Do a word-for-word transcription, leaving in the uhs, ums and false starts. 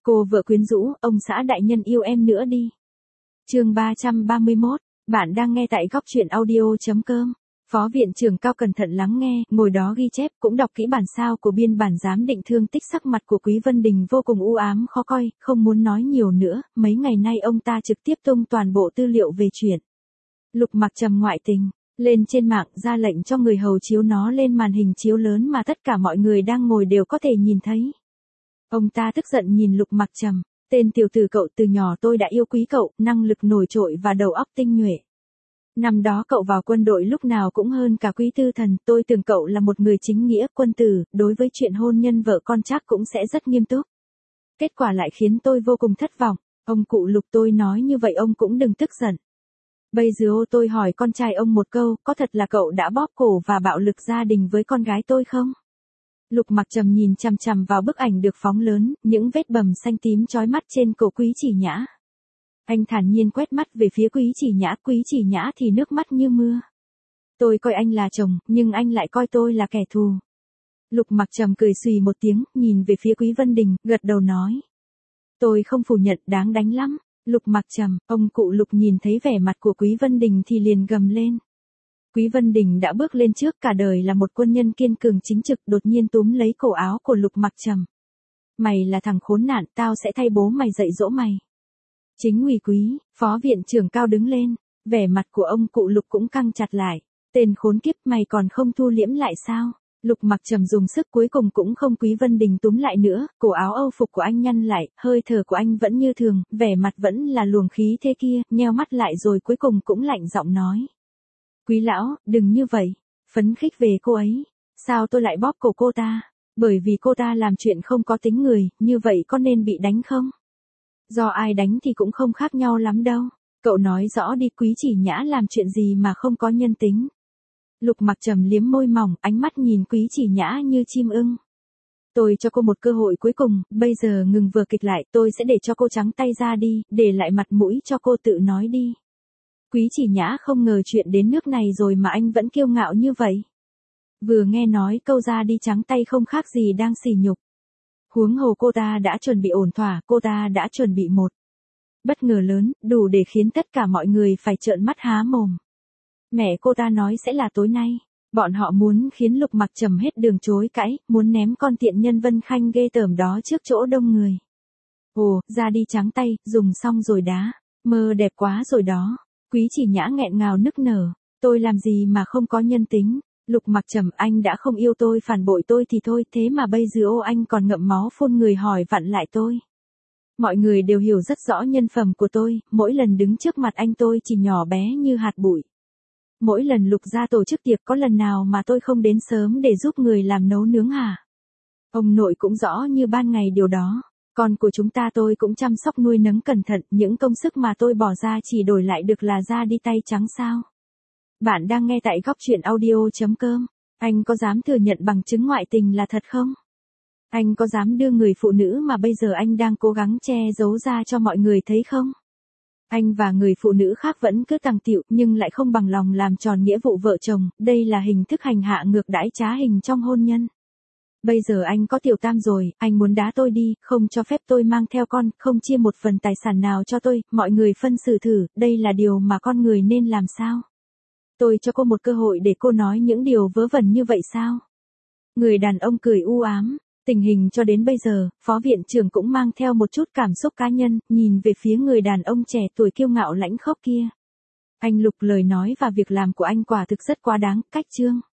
Cô vợ quyến rũ, ông xã đại nhân yêu em nữa đi. Chương ba trăm ba mươi mốt, bạn đang nghe tại góc truyện audio chấm com. Phó viện trưởng Cao cẩn thận lắng nghe, ngồi đó ghi chép, cũng đọc kỹ bản sao của biên bản giám định thương tích. Sắc mặt của Quý Vân Đình vô cùng u ám khó coi, không muốn nói nhiều nữa, mấy ngày nay ông ta trực tiếp tung toàn bộ tư liệu về chuyện Lục Mặc Trầm ngoại tình, lên trên mạng, ra lệnh cho người hầu chiếu nó lên màn hình chiếu lớn mà tất cả mọi người đang ngồi đều có thể nhìn thấy. Ông ta tức giận nhìn Lục Mặc Trầm, tên tiểu tử cậu, từ nhỏ tôi đã yêu quý cậu, năng lực nổi trội và đầu óc tinh nhuệ. Năm đó cậu vào quân đội lúc nào cũng hơn cả Quý Tư Thần, tôi tưởng cậu là một người chính nghĩa, quân tử, đối với chuyện hôn nhân vợ con chắc cũng sẽ rất nghiêm túc. Kết quả lại khiến tôi vô cùng thất vọng. Ông cụ Lục, tôi nói như vậy ông cũng đừng tức giận. Bây giờ tôi hỏi con trai ông một câu, có thật là cậu đã bóp cổ và bạo lực gia đình với con gái tôi không? Lục Mặc Trầm nhìn chằm chằm vào bức ảnh được phóng lớn, những vết bầm xanh tím chói mắt trên cổ Quý Chỉ Nhã. Anh thản nhiên quét mắt về phía Quý Chỉ Nhã, Quý Chỉ Nhã thì nước mắt như mưa. Tôi coi anh là chồng, nhưng anh lại coi tôi là kẻ thù. Lục Mặc Trầm cười xùy một tiếng, nhìn về phía Quý Vân Đình, gật đầu nói. Tôi không phủ nhận, đáng đánh lắm. Lục Mặc Trầm, ông cụ Lục nhìn thấy vẻ mặt của Quý Vân Đình thì liền gầm lên. Quý Vân Đình đã bước lên trước, cả đời là một quân nhân kiên cường chính trực, đột nhiên túm lấy cổ áo của Lục Mặc Trầm. Mày là thằng khốn nạn, tao sẽ thay bố mày dạy dỗ mày. Chính ủy Quý, Phó viện trưởng Cao đứng lên, vẻ mặt của ông cụ Lục cũng căng chặt lại. Tên khốn kiếp, mày còn không thu liễm lại sao? Lục Mặc Trầm dùng sức cuối cùng cũng không Quý Vân Đình túm lại nữa, cổ áo âu phục của anh nhăn lại, hơi thở của anh vẫn như thường, vẻ mặt vẫn là luồng khí thế kia, nheo mắt lại rồi cuối cùng cũng lạnh giọng nói. Quý lão, đừng như vậy, phấn khích về cô ấy. Sao tôi lại bóp cổ cô ta? Bởi vì cô ta làm chuyện không có tính người, như vậy có nên bị đánh không? Do ai đánh thì cũng không khác nhau lắm đâu. Cậu nói rõ đi, Quý Chỉ Nhã làm chuyện gì mà không có nhân tính? Lục Mặc Trầm liếm môi mỏng, ánh mắt nhìn Quý Chỉ Nhã như chim ưng. Tôi cho cô một cơ hội cuối cùng, bây giờ ngừng vừa kịch lại, tôi sẽ để cho cô trắng tay ra đi, để lại mặt mũi cho cô tự nói đi. Quý Chỉ Nhã không ngờ chuyện đến nước này rồi mà anh vẫn kiêu ngạo như vậy. Vừa nghe nói câu ra đi trắng tay không khác gì đang sỉ nhục. Huống hồ cô ta đã chuẩn bị ổn thỏa, cô ta đã chuẩn bị một bất ngờ lớn, đủ để khiến tất cả mọi người phải trợn mắt há mồm. Mẹ cô ta nói sẽ là tối nay. Bọn họ muốn khiến Lục Mặc Trầm hết đường chối cãi, muốn ném con tiện nhân Vân Khanh ghê tởm đó trước chỗ đông người. Ồ, ra đi trắng tay, dùng xong rồi đá. Mơ đẹp quá rồi đó. Quý Chỉ Nhã nghẹn ngào nức nở. Tôi làm gì mà không có nhân tính? Lục Mặc Trầm, anh đã không yêu tôi, phản bội tôi thì thôi, thế mà bây giờ ô anh còn ngậm máu phun người hỏi vặn lại tôi. Mọi người đều hiểu rất rõ nhân phẩm của tôi, mỗi lần đứng trước mặt anh tôi chỉ nhỏ bé như hạt bụi. Mỗi lần Lục gia tổ chức tiệc có lần nào mà tôi không đến sớm để giúp người làm nấu nướng hả? Ông nội cũng rõ như ban ngày điều đó. Con của chúng ta tôi cũng chăm sóc nuôi nấng cẩn thận, những công sức mà tôi bỏ ra chỉ đổi lại được là ra đi tay trắng sao? Bạn đang nghe tại góc truyện audio chấm com. Anh có dám thừa nhận bằng chứng ngoại tình là thật không? Anh có dám đưa người phụ nữ mà bây giờ anh đang cố gắng che giấu ra cho mọi người thấy không? Anh và người phụ nữ khác vẫn cứ tàng tiệu nhưng lại không bằng lòng làm tròn nghĩa vụ vợ chồng, đây là hình thức hành hạ ngược đãi trá hình trong hôn nhân. Bây giờ anh có tiểu tam rồi, anh muốn đá tôi đi, không cho phép tôi mang theo con, không chia một phần tài sản nào cho tôi, mọi người phân xử thử, đây là điều mà con người nên làm sao? Tôi cho cô một cơ hội để cô nói những điều vớ vẩn như vậy sao? Người đàn ông cười u ám. Tình hình cho đến bây giờ, Phó viện trưởng cũng mang theo một chút cảm xúc cá nhân, nhìn về phía người đàn ông trẻ tuổi kiêu ngạo lãnh khốc kia. Anh Lục, lời nói và việc làm của anh quả thực rất quá đáng, cách chương.